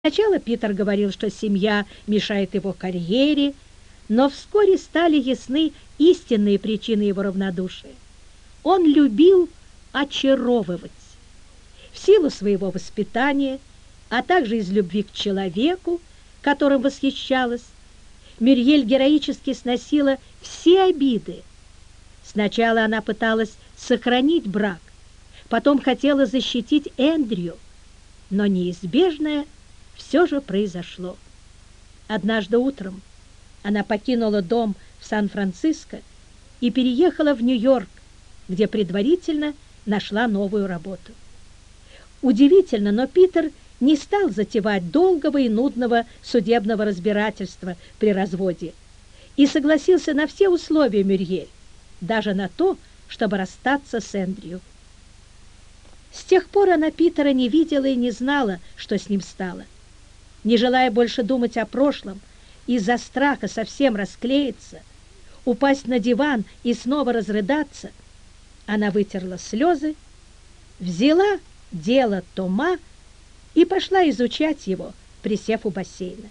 Сначала Питер говорил, что семья мешает его карьере, но вскоре стали ясны истинные причины его равнодушия. Он любил очаровывать. В силу своего воспитания, а также из любви к человеку, которым восхищалась, Мюриель героически сносила все обиды. Сначала она пыталась сохранить брак, потом хотела защитить Эндрю, но неизбежное все же произошло. Однажды утром она покинула дом в Сан-Франциско и переехала в Нью-Йорк, где предварительно нашла новую работу. Удивительно, но Питер не стал затевать долгого и нудного судебного разбирательства при разводе и согласился на все условия Мюриель, даже на то, чтобы расстаться с Эндрю. С тех пор она Питера не видела и не знала, что с ним стало. Не желая больше думать о прошлом, из-за страха совсем расклеиться, упасть на диван и снова разрыдаться, она вытерла слезы, взяла дело Тома и пошла изучать его, присев у бассейна.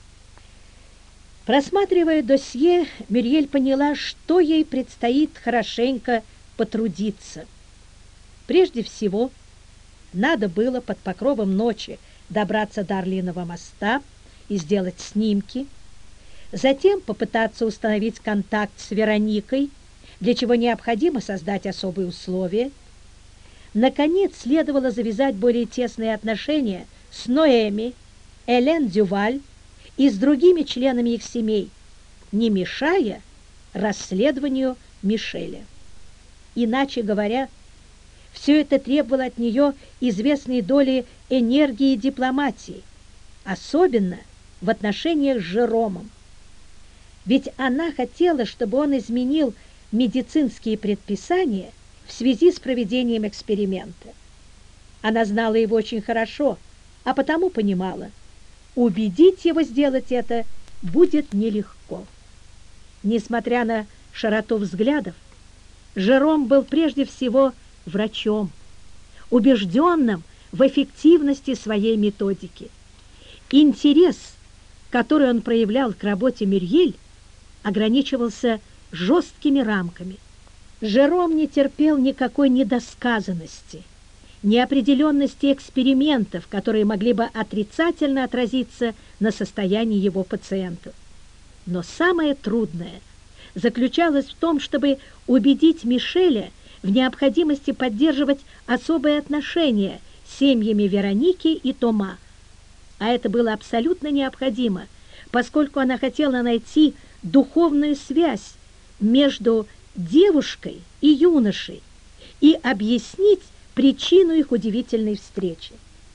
Просматривая досье, Мюриель поняла, что ей предстоит хорошенько потрудиться. Прежде всего, надо было под покровом ночи добраться до Орлиного моста и сделать снимки, затем попытаться установить контакт с Вероникой, для чего необходимо создать особые условия. Наконец, следовало завязать более тесные отношения с Ноэми, Элен Дюваль и с другими членами их семей, не мешая расследованию Мишеля. Иначе говоря, все это требовало от нее известной доли энергии и дипломатии, особенно в отношениях с Жеромом. Ведь она хотела, чтобы он изменил медицинские предписания в связи с проведением эксперимента. Она знала его очень хорошо, а потому понимала, убедить его сделать это будет нелегко. Несмотря на широту взглядов, Жером был прежде всего врачом, убежденным в эффективности своей методики. Интерес, который он проявлял к работе Мюриель, ограничивался жесткими рамками. Жером не терпел никакой недосказанности, неопределенности экспериментов, которые могли бы отрицательно отразиться на состоянии его пациентов. Но самое трудное заключалось в том, чтобы убедить Мишеля в необходимости поддерживать особые отношения с семьями Вероники и Тома. А это было абсолютно необходимо, поскольку она хотела найти духовную связь между девушкой и юношей и объяснить причину их удивительной встречи.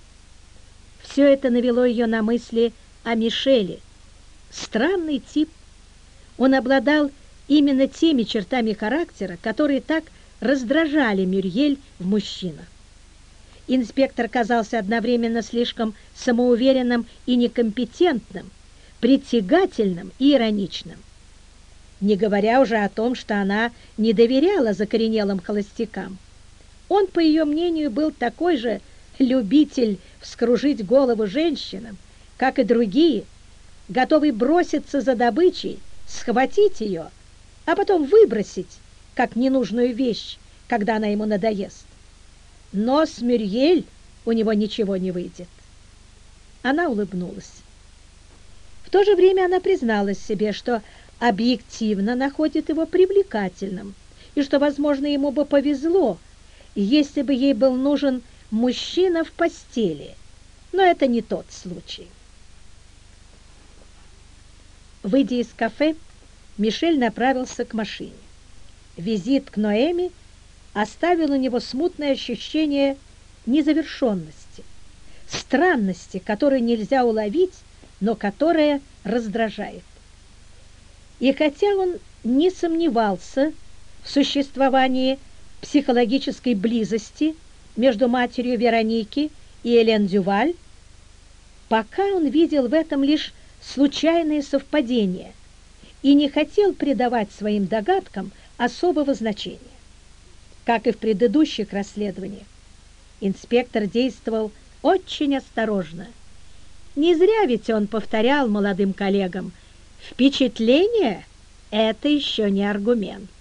Все это навело ее на мысли о Мишеле. Странный тип. Он обладал именно теми чертами характера, которые так раздражали Мюриель в мужчинах. Инспектор казался одновременно слишком самоуверенным и некомпетентным, притягательным и ироничным. Не говоря уже о том, что она не доверяла закоренелым холостякам. Он, по ее мнению, был такой же любитель вскружить голову женщинам, как и другие, готовый броситься за добычей, схватить ее, а потом выбросить, как ненужную вещь, когда она ему надоест. Но с Мюриель у него ничего не выйдет. Она улыбнулась. В то же время она призналась себе, что объективно находит его привлекательным, и что, возможно, ему бы повезло, если бы ей был нужен мужчина в постели. Но это не тот случай. Выйдя из кафе, Мишель направился к машине. Визит к Ноэми оставил у него смутное ощущение незавершенности, странности, которую нельзя уловить, но которая раздражает. И хотя он не сомневался в существовании психологической близости между матерью Вероники и Элен Дюваль, пока он видел в этом лишь случайные совпадения и не хотел придавать своим догадкам особого значения. Как и в предыдущих расследованиях, инспектор действовал очень осторожно Не зря ведь он повторял молодым коллегам: «Впечатление – это еще не аргумент».